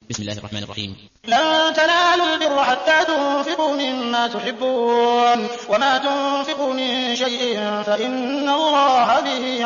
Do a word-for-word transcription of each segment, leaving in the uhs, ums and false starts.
بسم الله الرحمن الرحيم. لن تنالوا البر حتى تنفقوا مما تحبون وما تنفقوا من شيء فإن الله به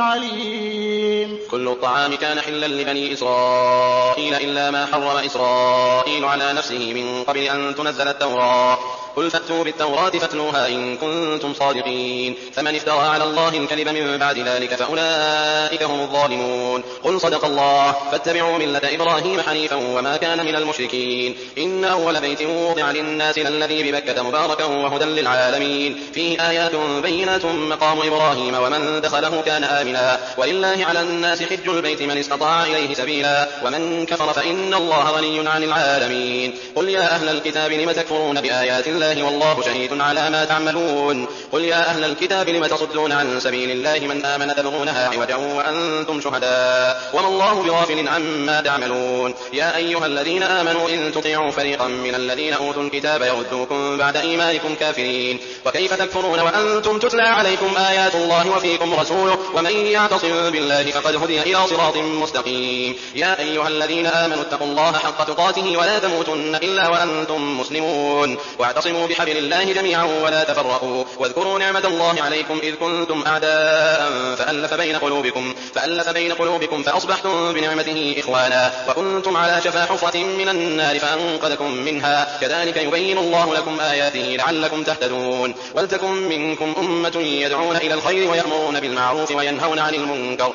عليم. كل الطعام كان حلا لبني إسرائيل إلا ما حرم إسرائيل على نفسه من قبل أن تنزل التوراة. قل فأتوا بالتوراة فاتلوها إن كنتم صادقين. فمن افترى على الله الكذب من بعد ذلك فأولئك هم الظالمون. قل صدق الله فاتبعوا ملة إبراهيم حنيفا وما كان من المشركين. إن أول بيت وضع للناس للذي ببكة مباركا وهدى للعالمين فيه آيات بينات مقام إبراهيم ومن دخله كان آمنا ولله على الناس حج البيت من استطاع إليه سبيلا ومن كفر فإن الله غني عن العالمين. قل يا أهل الكتاب لم تكفرون بآيات الله والله شهيد على ما تعملون. قل يا أهل الكتاب لم تصدون عن سبيل الله من آمن تبغونها عوجا وأنتم شهداء وما الله بغافل عما تعملون. يا أيها الذين آمنوا إن تطيعوا فريقا من الذين أوتوا الكتاب يردوكم بعد إيمانكم كافرين. وكيف تكفرون وأنتم تتلى عليكم آيات الله وفيكم رسوله ومن يعتصم بالله فقد هدي إلى صراط مستقيم. يا أيها الذين آمنوا اتقوا الله حق تقاته ولا تموتن إلا وأنتم مسلمون واعتصموا بحبل الله جميعا ولا تفرقوا واذكروا نعمة الله عليكم إذ كنتم أعداء فألف بين قلوبكم فألف بين قلوبكم فأصبحتم بنعمته إخوانا وكنتم على شفا حفرة من النار فأنقذكم منها كذلك يبين الله لكم آياته لعلكم تهتدون. ولتكن منكم أمة يدعون إلى الخير ويأمرون بالمعروف وينهون عن المنكر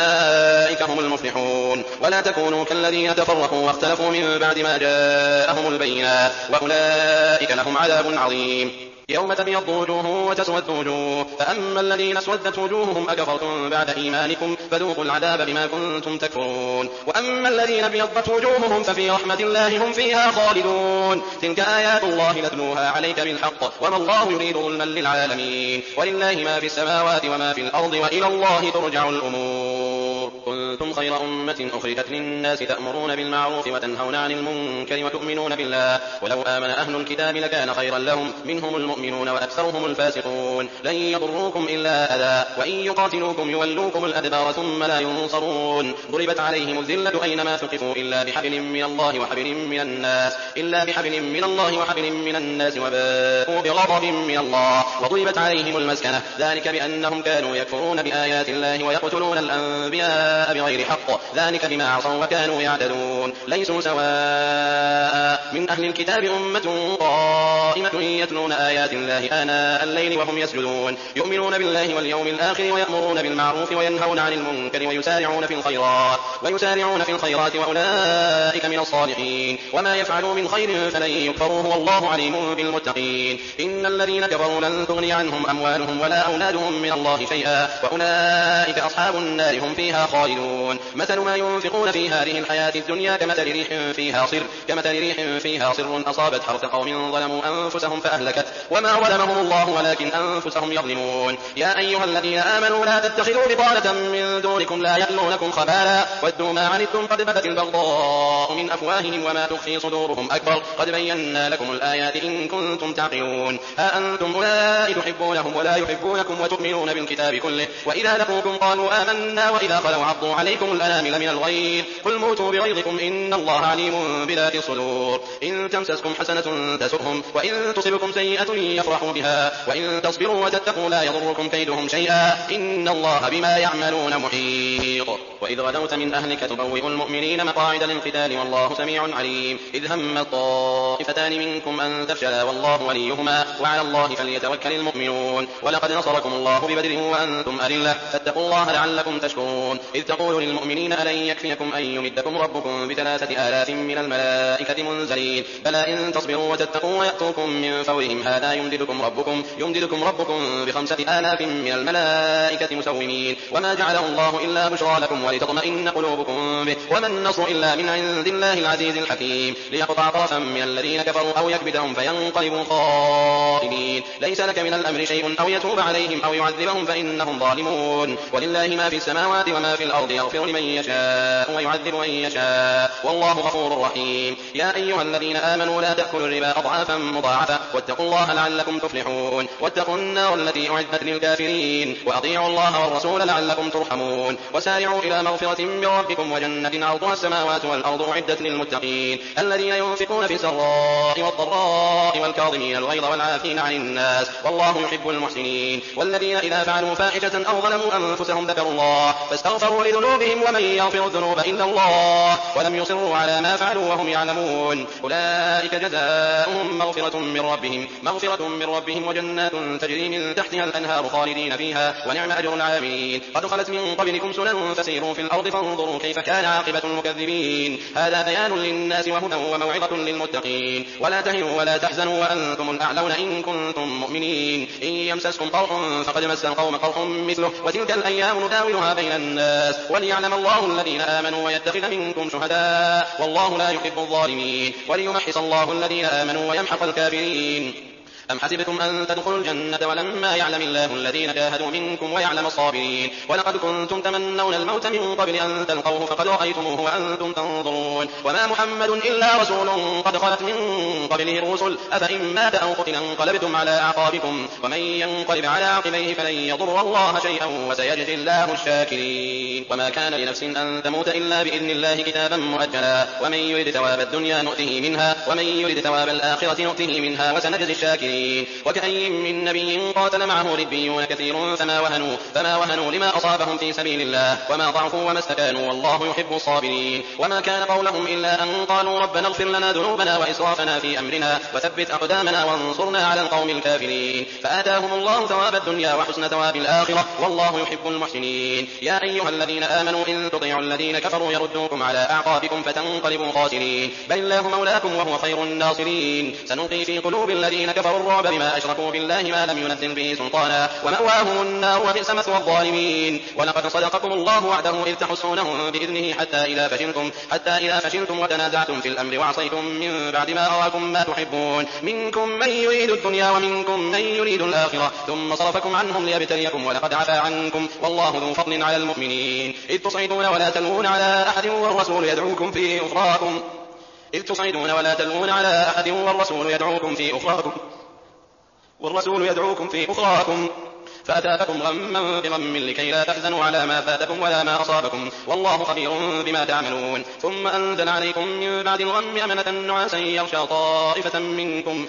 وأولئك هم المفلحون. ولا تكونوا كالذين تفرقوا واختلفوا من بعد ما جاءهم البينات وأولئك لهم عذاب عظيم. يوم تبيض وجوه وتسود وجوه فأما الذين اسودت وجوههم أكفرتم بعد إيمانكم فذوقوا العذاب بما كنتم تكفرون. وأما الذين ابيضت وجوههم ففي رحمة الله هم فيها خالدون. تلك آيات الله نتلوها عليك بالحق وما الله يريد ظلما للعالمين ولله ما في السماوات وما في الأرض وإلى الله ترجع الأمور. كنتم خير أمة أخرجت للناس تأمرون بالمعروف وتنهون عن المنكر وتؤمنون بالله ولو آمن أهل الكتاب لكان خيرا لهم منهم المؤمنون وأكثرهم الفاسقون. لن يضروكم إلا أذى وإن يقاتلوكم يولوكم الأدبار ثم لا ينصرون. ضربت عليهم الذلة أينما ثقفوا إلا بحبل من الله وحبل من الناس إلا بحبل من الله وحبل من الناس وباءوا بغضب من الله وضربت عليهم المسكنة ذلك بأنهم كانوا يكفرون بآيات الله ويقتلون الأنبياء بغير حق ذلك بما عصوا وكانوا يعتدون. ليسوا سواء من أهل الكتاب أمة قائمة يتلون آيات الله آناء الليل وهم يسجدون يؤمنون بالله واليوم الآخر ويأمرون بالمعروف وينهون عن المنكر ويسارعون في الخيرات ويسارعون في الخيرات وأولئك من الصالحين. وما يفعلوا من خير فلن يكفروه والله عليم بالمتقين. إن الذين كفروا لن تغني عنهم أموالهم ولا أولادهم من الله شيئا وأولئك أصحاب النار هم فيها خالدون. مثل ما ينفقون في هذه الحياة الدنيا كمثل ريح فيها صر كمثل ريح فيها صر أصابت حرث قوم ظلموا أنفسهم فأهلكت وما ظلمهم الله ولكن أنفسهم يظلمون. يا أيها الذين آمنوا لا تتخذوا بطانة من دونكم لا يألونكم خبالا ودوا ما عنتم قد بدت البغضاء من أفواههم وما تخفي صدورهم أكبر قد بينا لكم الآيات إن كنتم تعقلون. ها أنتم أولئك تحبونهم ولا يحبونكم وتؤمنون بالكتاب كله وإذا لقوكم قالوا آمنا وإذا خلوا عضوا عليكم الأنامل من الغيظ قل موتوا بغيظكم إن الله عليم بذات الصدور. إن تمسسكم حسنة تسؤهم وإن تصبكم سيئة يفرحوا بها وإن تصبروا وتتقوا لا يضركم كيدهم شيئا إن الله بما يعملون محيط. وإذ غدوت من أهلك تبوئ المؤمنين مقاعد للقتال والله سميع عليم. إذ هم الطائفتان منكم أن تفشلا والله وليهما وعلى الله فليتوكل المؤمنون. ولقد نصركم الله ببدر وأنتم أذلة فاتقوا الله لعلكم تشكرون. إذ تقول للمؤمنين ألن يكفيكم أن يمدكم ربكم بثلاثة آلاف من الملائكة منزلين بلى إن تصبروا وتتقوا ويأتوكم من فورهم هذا يمددكم ربكم يمددكم ربكم بخمسة آلاف من الملائكة مسومين. وما جعله الله إلا بشرى لكم ولتطمئن قلوبكم به وما النصر إلا من عند الله العزيز الحكيم ليقطع طرفا من الذين كفروا أو يكبتهم فينقلبوا خائبين. ليس لك من الأمر شيء أو يتوب عليهم أو يعذبهم فإنهم ظالمون. ولله ما في السماوات وما في الأرض يغفر لمن يشاء ويعذب من يشاء والله غفور رحيم. يا أيها الذين الذين آمنوا لا تأكلوا الربا أضعافا مضاعفة واتقوا الله لعلكم تفلحون واتقوا النار التي أعدت للكافرين وأطيعوا الله والرسول لعلكم ترحمون وسارعوا إلى مغفرة من ربكم وجنة عرضها السماوات والأرض أعدت للمتقين الذين ينفقون في السراء والضراء والكاظمين الغيظ والعافين عن الناس والله يحب المحسنين والذين إذا فعلوا فاحشة أو ظلموا أنفسهم ذكروا الله فاستغفروا لذنوبهم ومن يغفر الذنوب إلا الله ولم يصروا على ما فعلوا وهم يعلمون أولئك جزاؤهم مغفرة من ربهم مغفرة من ربهم وجنات تجري من تحتها الأنهار خالدين فيها ونعم أجر العاملين قد خلت من قبلكم سنن فسيروا في الأرض فانظروا كيف كان عاقبة المكذبين هذا بيان للناس وهدى وموعظة للمتقين ولا تهنوا ولا تحزنوا وأنتم الأعلون إن كنتم مؤمنين إن يمسسكم قرح فقد مس القوم قرح مثله وتلك الأيام نداولها بين الناس وليعلم الله الذين آمنوا ويتخذ منكم شهداء والله لا يحب الظالمين وليمحص الله الذين آمنوا ويمحق الكافرين أم حسبتم أن تدخلوا الجنة ولما يعلم الله الذين جاهدوا منكم ويعلم الصابرين ولقد كنتم تمنون الموت من قبل أن تلقوه فقد رأيتموه وأنتم تنظرون وما محمد إلا رسول قد خلت من قبله الرسل أفإن مات أو قتل انقلبتم على أعقابكم ومن ينقلب على عقبيه فلن يضر الله شيئا وسيجزي الله الشاكرين وما كان لنفس أن تموت إلا بإذن الله كتابا مؤجلا ومن يرد ثواب الدنيا نؤته منها ومن يرد ثواب الآخرة نؤته منها وسنجزي الشاكرين وكأي من نبي قاتل معه ربيون كثير فما وهنوا, فما وهنوا لما أصابهم في سبيل الله وما ضعفوا وما استكانوا والله يحب الصابرين وما كان قولهم إلا أن قالوا ربنا اغفر لنا ذنوبنا وإسرافنا في أمرنا وثبت أقدامنا وانصرنا على القوم الكافرين فآتاهم الله ثواب الدنيا وحسن ثواب الآخرة والله يحب المحسنين يا أيها الذين آمنوا إن تطيعوا الذين كفروا يردوكم على أعقابكم فتنقلبوا خاسرين بل الله مولاكم وهو خير الناصرين سنلقي في قلوب الذين كفروا الرعب بما أشركوا بالله ما لم ينزل به سلطانا ومأواهم النار وبئس مثوى الظالمين ولقد صدقكم الله وعده إذ تحسونهم بإذنه حتى إذا فشلتم حتى إذا فشلتم وتنازعتم في الأمر وعصيتم من بعد ما أراكم ما تحبون منكم من يريد الدنيا ومنكم من يريد الآخرة ثم صرفكم عنهم ليبتليكم ولقد عفا عنكم والله ذو فضل على المؤمنين إذ تصعدون ولا تلوون على أحد والرسول يدعوكم في أخراكم إذ تصعدون ولا تلوون على أحد والرسول يدعوكم في أخراكم والرسول يدعوكم في أخراكم فأتاكم غما بغم لكي لا تحزنوا على ما فاتكم ولا ما أصابكم والله خبير بما تعملون ثم أنزل عليكم من بعد الغم أمنة نعاسا يغشى طائفة منكم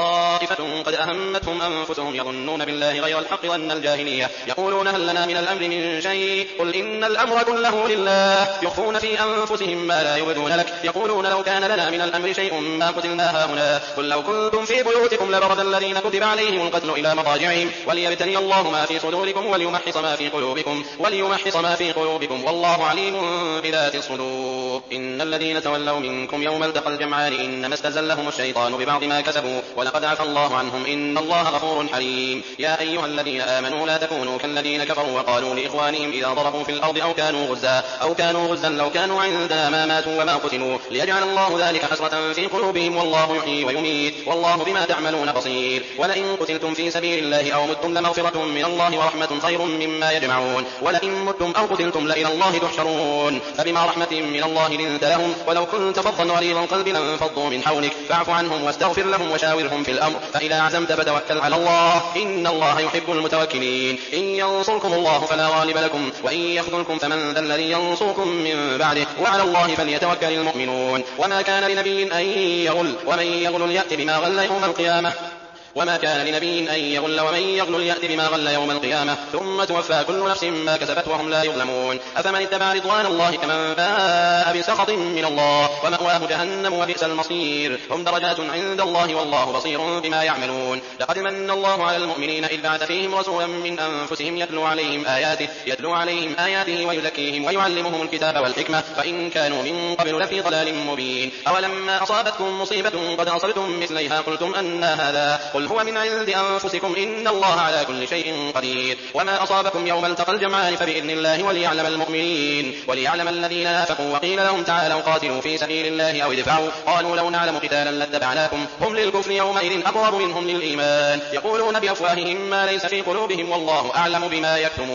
وطائفة قد أهمتهم أنفسهم يظنون بالله غير الحق ظن الجاهلية يقولون هل لنا من الأمر من شيء قل إن الأمر كله لله يخفون في أنفسهم ما لا يبدون لك يقولون لو كان لنا من الأمر شيء ما قتلنا هاهنا قل لو كنتم في بيوتكم لبرز الذين كتب عليهم القتل إلى مضاجعهم وليبتلي الله ما في صدوركم وليمحص ما في قلوبكم وليمحص ما في قلوبكم والله عليم بذات الصدور إن الذين تولوا منكم يوم التقى الجمعان إنما استزلهم الشيطان ببعض ما كسبوا ولقد عفى الله عنهم إن الله غفور حليم يا أيها الذين آمنوا لا تكونوا كالذين كفروا وقالوا لإخوانهم إذا ضربوا في الأرض أو كانوا غزا أو كانوا غزا لو كانوا عندنا ما ماتوا وما قتلوا ليجعل الله ذلك حسرة في قلوبهم والله يحيي ويميت والله بما تعملون بصير ولئن قتلتم في سبيل الله أو متم لمغفرة من الله ورحمة خير مما يجمعون ولئن متم أو قتلتم لإلى الله تحشرون فبما رحمة من الله لنت لهم ولو كنت فظا غليظ القلب لانفضوا من حولك فاعف عنهم واستغفر لهم وشاورهم في الأمر فإذا عزمت فتوكل على الله إن الله يحب المتوكلين إن ينصركم الله فلا غالب لكم وإن يخذلكم فمن ذا الذي ينصركم من بعده وعلى الله فليتوكل المؤمنون وما كان لنبي أن يغل ومن يغل يأت بما غل يوم القيامة وما كان لنبي أن يغل ومن يغل يأت بما غل يوم القيامة ثم توفى كل نفس ما كسبت وهم لا يظلمون أفمن اتبع رضوان الله كمن باء بسخط من الله ومأواه جهنم وبئس المصير هم درجات عند الله والله بصير بما يعملون لقد من الله على المؤمنين إذ بعث فيهم رسولا من أنفسهم يتلو عليهم آياته يتلو عليهم آياته ويزكيهم ويعلمهم الكتاب والحكمة فإن كانوا من قبل لفي ضلال مبين أولما أصابتكم مصيبة قد أصبتم مثليها قلتم أن هذا قل هو من عند أنفسكم إن الله على كل شيء قدير وما أصابكم يوم التقى الجمعان فبإذن الله وليعلم المؤمنين وليعلم الذين نافقوا وقيل لهم تعالوا قاتلوا في سبيل الله أو ادفعوا قالوا لو نعلم قتالا لاتبعناكم هم للكفر يومئذ أقرب منهم للإيمان يقولون بأفواههم ما ليس في قلوبهم والله أعلم بما يكتمون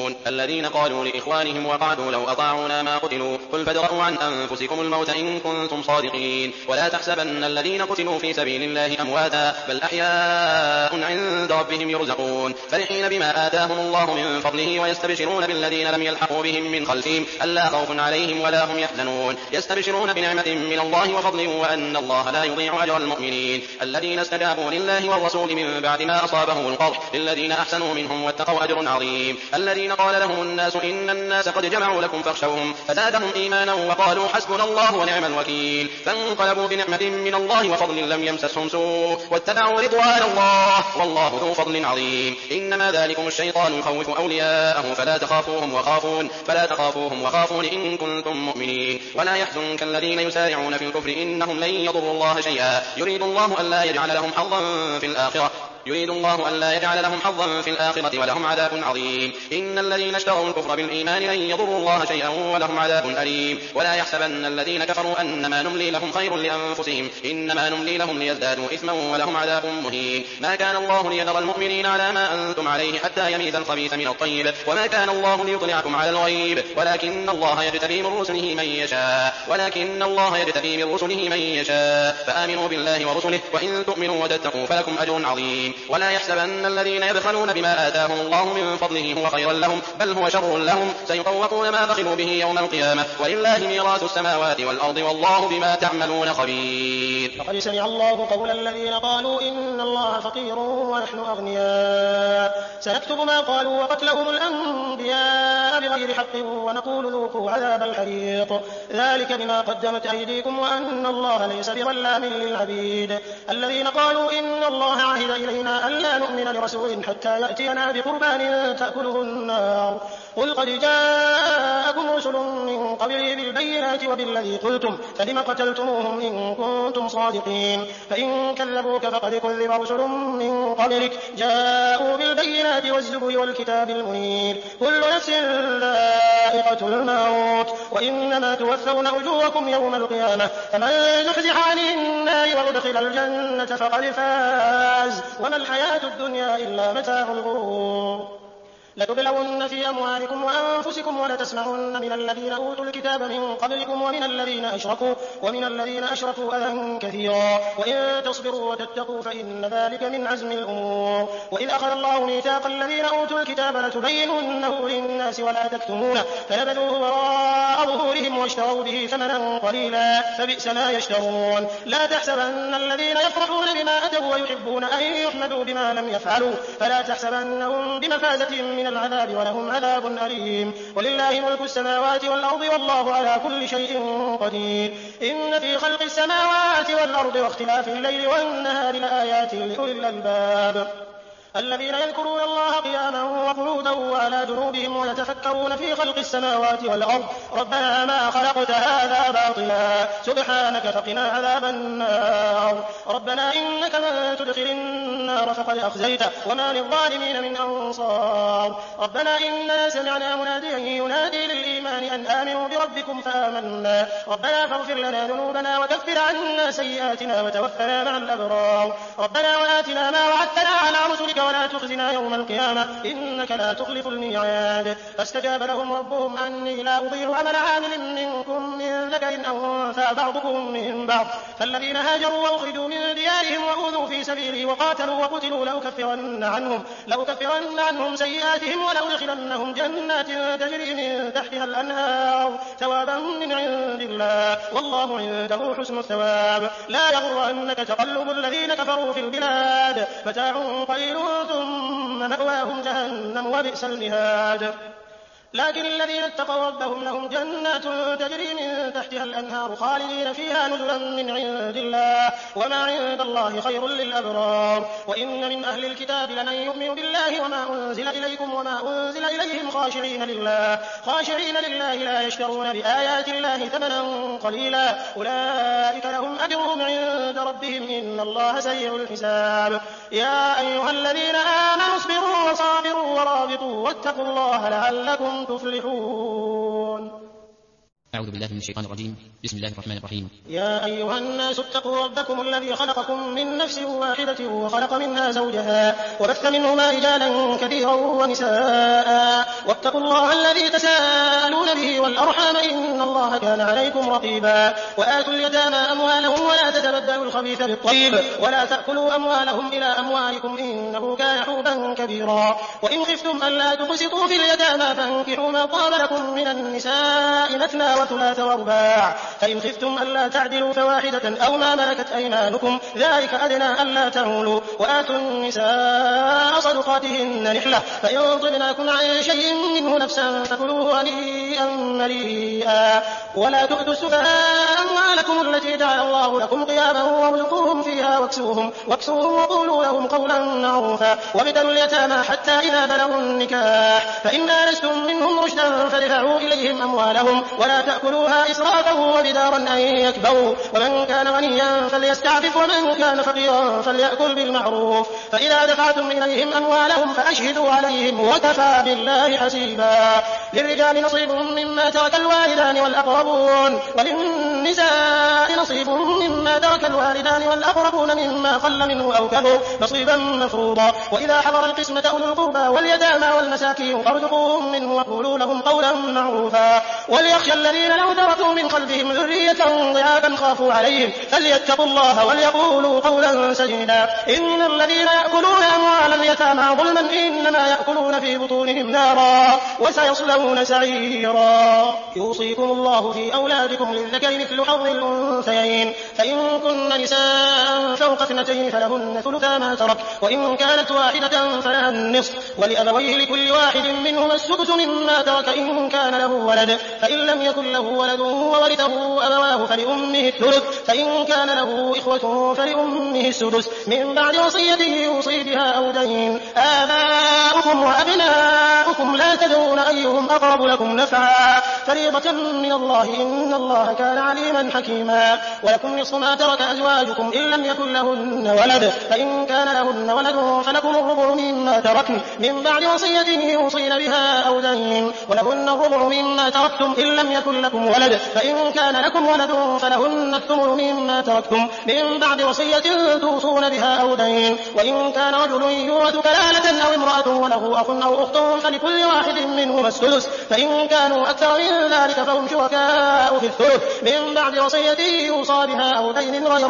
يستكبرون الذين قالوا لإخوانهم وقعدوا لو أطاعونا ما قتلوا قل فادرءوا عن أنفسكم الموت إن كنتم صادقين ولا تحسبن الذين قتلوا في سبيل الله أمواتا بل أحياء عند ربهم يرزقون فرحين بما آتاهم الله من فضله ويستبشرون بالذين لم يلحقوا بهم من خلفهم ألا خوف عليهم ولا هم يحزنون يستبشرون بنعمة من الله وفضل وأن الله لا يضيع أجر المؤمنين الذين استجابوا لله والرسول من بعد ما أصابهم القرح للذين أحسنوا منهم واتقوا أجر عظيم الذين قال لهم الناس إن الناس قد جمعوا لكم فاخشوهم فزادهم إيمانا وقالوا حسبنا الله ونعم الوكيل فانقلبوا بنعمة من الله وفضل لم يمسسهم سوء واتبعوا رضوان الله والله ذو فضل عظيم إنما ذلكم الشيطان يخوف أولياءه فلا تخافوهم وخافون فلا تخافوهم وخافون إن كنتم مؤمنين ولا يحزنك الذين يسارعون في الكفر إنهم لن يضروا الله شيئا يريد الله ألا يجعل لهم حظا في الآخرة يريد الله ألا يجعل لهم حظا في الآخرة ولهم عذاب عظيم إن الذين اشتروا الكفر بالإيمان لن يضروا الله شيئا ولهم عذاب أليم ولا يحسبن الذين كفروا أنما نملي لهم خير لأنفسهم إنما نملي لهم ليزدادوا إثما ولهم عذاب مهين ما كان الله ليذر المؤمنين على ما أنتم عليه حتى يميز الخبيث من الطيب وما كان الله ليطلعكم على الغيب ولكن الله يجتبي من رسله من يشاء ولكن الله يجتبي من رسله من يشاء فآمنوا بالله ورسله وإن تؤمنوا وتتقوا فلكم أجر عظيم ولا يحسبن الذين يبخلون بما آتاهم الله من فضله هو خيرا لهم بل هو شر لهم سيطوقون ما بخلوا به يوم القيامة ولله ميراث السماوات والأرض والله بما تعملون خبير لقد سمع الله قول الذين قالوا إن الله فقير ونحن أغنياء سنكتب ما قالوا وقتلهم الأنبياء بغير حق ونقول ذوقوا عذاب الحريق ذلك بما قدمت أيديكم وأن الله ليس بظلام للعبيد الذين قالوا إن الله عهد إلينا ألا نؤمن لرسول حتى يأتينا بقربان تأكله النار قل قد جاءكم رسل من قبلي بالبينات وبالذي قلتم فلم قتلتموهم إن كنتم صادقين فإن كذبوك فقد كذب رسل من قبلك جاءوا بالبينات والزبر والكتاب المنير كل نفس ذائقة الموت وإنما توفون أجوركم يوم القيامة فمن زحزح عن النار وأدخل الجنة فقد فاز وما الحياة الدنيا إلا متاع الغرور لتبلون في أموالكم وأنفسكم ولتسمعن من الذين أوتوا الكتاب من قبلكم ومن الذين أشركوا ومن الذين أشركوا أذى كثيرا وإن تصبروا وتتقوا فإن ذلك من عزم الأمور وإذ أخذ الله ميثاق الذين أوتوا الكتاب لتبيننه للناس ولا تكتمونه فنبذوه وراء ظهورهم واشتروا به ثمنا قليلا فبئس ما يشترون لا تحسبن الذين يفرحون بما أتوا ويحبون أن يحمدوا بما لم يفعلوا فلا تحسبنهم بمفازة من العذاب ولهم عذاب أليم ولله ملك السماوات والأرض والله على كل شيء قدير إن في خلق السماوات والأرض واختلاف الليل والنهار لآيات لأولي الألباب الذين يذكرون الله قياما وقعودا وعلى جنوبهم ويتفكرون في خلق السماوات والأرض ربنا ما خلقت هذا باطلا سبحانك فقنا عذاب النار ربنا إنك من تدخل النار فقد أخزيته وما للظالمين من أنصار ربنا إننا سمعنا مناديا ينادي للإيمان أن آمنوا بربكم فآمنا ربنا فاغفر لنا ذنوبنا وكفر عنا سيئاتنا وتوفنا مع الأبرار ربنا وآتنا ما وعدتنا على رسلك ولا تخزنا يوم القيامة إنك لا تخلف الميعاد فاستجاب لهم ربهم أني لا أضيع عمل عامل منكم من ذكر أو أنثى بعضكم من بعض فالذين هاجروا وأخرجوا من ديارهم وأوذوا في سبيلي وقاتلوا وقتلوا لأكفرن عنهم, لأكفرن عنهم سيئاتهم ولأدخلنهم جنات تجري من تحتها الأنهار ثوابا من عند الله والله عنده حسن الثواب لا يغرنك تقلب الذين كفروا في البلاد متاع قليل ثم مأواهم جهنم وبئس المهاد لكن الذين اتقوا ربهم لهم جنات تجري من تحتها الأنهار خالدين فيها نزلا من عند الله وما عند الله خير للأبرار وإن من أهل الكتاب لمن يؤمن بالله وما أنزل إليكم وما أنزل إليهم خاشعين لله خاشعين لله لا يشترون بآيات الله ثمنا قليلا أولئك لهم أجرهم عند ربهم إن الله سريع الحساب يا أيها الذين آمنوا اصبروا وصابروا ورابطوا واتقوا الله لعلكم تفلحون أعوذ بالله من الشيطان الرجيم. بسم الله الرحمن الرحيم. يا أيها الناس اتقوا ربكم الذي خلقكم من نفس واحدة وخلق منها زوجها وبث منهما رجالا كثيرا ونساء واتقوا الله الذي تساءلون به والأرحام إن الله كان عليكم رقيبا. وآتوا اليتامى أموالهم ولا تتبدلوا الخبيث بالطيب ولا تأكلوا أموالهم إلى أموالكم إنه كان حوبا كبيرا. وإن خفتم ألا تقسطوا في اليتامى فانكحوا ما طاب لكم من النساء مثنى وثلاث ورباع فإن خفتم ألا تعدلوا فواحدة أو ما ملكت أيمانكم ذلك أدنى ألا تعولوا. وآتوا النساء صدقاتهن نحلة فإن طبن لكم عن شيء منه نفسا فكلوه هنيئا مريئا. ولا تؤتوا السفهاء أموالكم التي جعل الله لكم قياما وارزقوهم فيها واكسوهم واكسوهم وقولوا لهم قولا معروفا. وابتلوا اليتامى حتى إذا بلغوا النكاح فإن آنستم منهم رشدا فادفعوا إليهم أموالهم ولا تأكلوها إسرافا وبدارا أن يكبروا. ومن كان غنيا فليستعفف ومن كان فقيرا فليأكل بالمعروف. فإذا دفعتم إليهم أموالهم فأشهدوا عليهم وكفى بالله حسيبا. للرجال نصيب مما ترك الوالدان والأقربون وللنساء نصيب مما ترك الوالدان والأقربون مما قل منه أو كثر نصيبا مفروضا. وإذا حضر القسمة أولو القربى واليتامى والمساكين فارزقوهم منه وقولوا لهم قولا معروفا. وليخشى الذين لو تركوا من خلفهم ذرية ضعافا خافوا عليهم فليتقوا الله وليقولوا قولا سديدا. إن الذين يأكلون أموال اليتامى ظلما إنما يأكلون في بطونهم نارا وسيصلون سعيرا. يوصيكم الله في أولادكم للذكر مثل حظ الأنثيين فإن كن نساء فوق اثنتين فلهن ثلثا ما ترك وإن كانت واحدة فلها النصف ولأبويه لكل واحد منهما السدس مما ترك إن كان له ولد فإن لم يكن له ولد وورثه أبواه فلأمه الثلث فإن كان له إخوة فلأمه السدس من بعد وصية يوصي بها أو دين. آباؤكم وأبناؤكم لا تدرون أيهم أقرب لكم نفعا فريضة من الله إن الله كان عليما حكيما. ولكم نصف ما ترك أزواجكم إن لم يكن لهن ولد فإن كان لهن ولد فلكم الربع مما تركن من بعد وصية يوصين بها أو دين. ولهن الربع مما تركتم إن لم يكن لكم ولد فإن كان لكم ولد فلهن الثمن مما تركتم من بعد وصية توصون بها أو دين. وإن كان رجل يورث كلالة أو امرأة وله أخ أو أخت فلكل واحد منهما السدس فإن كانوا أكثر من ذلك فهم شركاء في الثلث من بعد وصية يوصى بها أو دين غير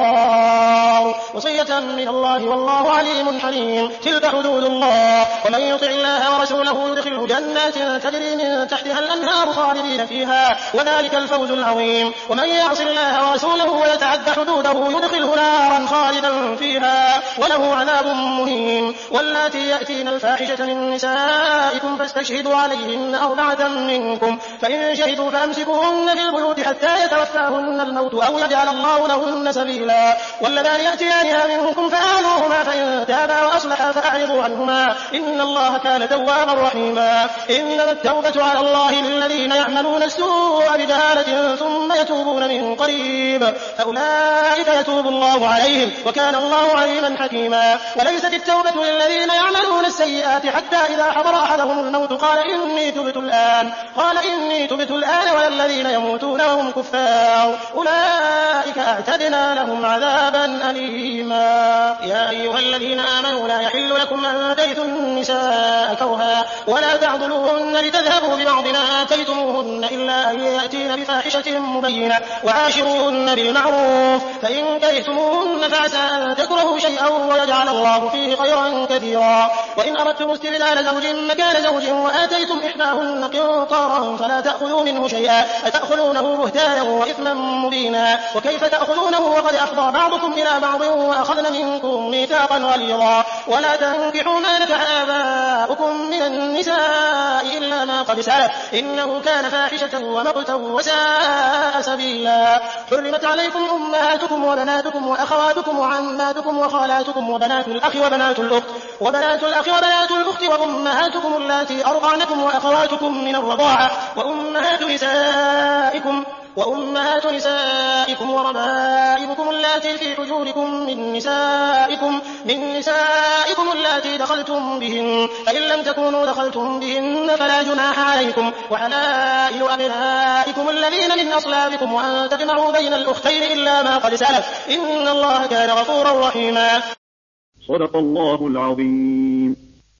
مضار وصية من الله والله عليم حليم. تلك حدود الله ومن يطع الله ورسوله يدخله جنات تجري من تحتها الأنهار خالدين فيها وذلك الفوز العظيم. ومن يعص الله ورسوله ويتعد حدوده يدخله نارا خالدا فيها وله عذاب مهين. واللاتي يأتين الفاحشة من نسائكم فاستشهدوا عليهن أربعة منكم فإن شهدوا فأمسكوهن في البيوت حتى يتوفاهن الموت أو يجعل الله لهن سبيلا. واللذان يأتيانها منكم فآذوهما فإن تابا وأصلحا فأعرضوا عنهما إن الله كان توابا رحيما. إنما التوبة على الله للذين يعملون السوء بجهالة ثم يتوبون من قريب فأولئك يتوب الله عليهم وكان الله عليما حكيما. وليست التوبة للذين يعملون السيئات حتى إذا حضر أحدهم الموت قال إني تبت الآن قال إني تبت الآن ولا الذين يموتون وهم كفار أولئك أعتدنا لهم عذابا أليما. يا أيها الذين آمنوا لا يحل لكم أن ترثوا النساء كرها ولا تعضلوهن لتذهبوا ببعض ما آتيتموهن إلا أن يأتين بفاحشة مبينة وعاشروهن بالمعروف فإن كرهتموهن فعسى أن تكرهوا شيئا ويجعل الله فيه خيرا كثيرا. وإن أردتم استبدال زوج مكان زوج وآتيتم إحداهن قنطارا فلا تأخذوا منه شيئا أتأخذونه بهتانا وإثما مبينا. وكيف تأخذونه وقد أفضى بعضكم إلى بعض وأخذن منكم ميثاقا غليظا. ولا تنكحوا ما نكح آباؤكم من النساء إلا ما قد سلف إنه كان فاحشة ومقتا وساء سبيلا. حرمت عليكم أمهاتكم وبناتكم وأخواتكم وعماتكم وخالاتكم وبنات الأخ وبنات الأخت وبنات الأخ وبنات الأخت وأمهاتكم اللاتي أرضعنكم وأخواتكم من الرضاعة وأمهات نسائكم وأمهات نسائكم وربائبكم اللاتي في حجوركم من نسائكم, من نسائكم اللاتي دخلتم بهن, فإن لم تكونوا دخلتم بهن فلا جناح عليكم, وحلائل أبنائكم الذين من أصلابكم, وأن تجمعوا بين الأختين إلا ما قد سلف, إن الله كان غفورا رحيما. صدق الله العظيم.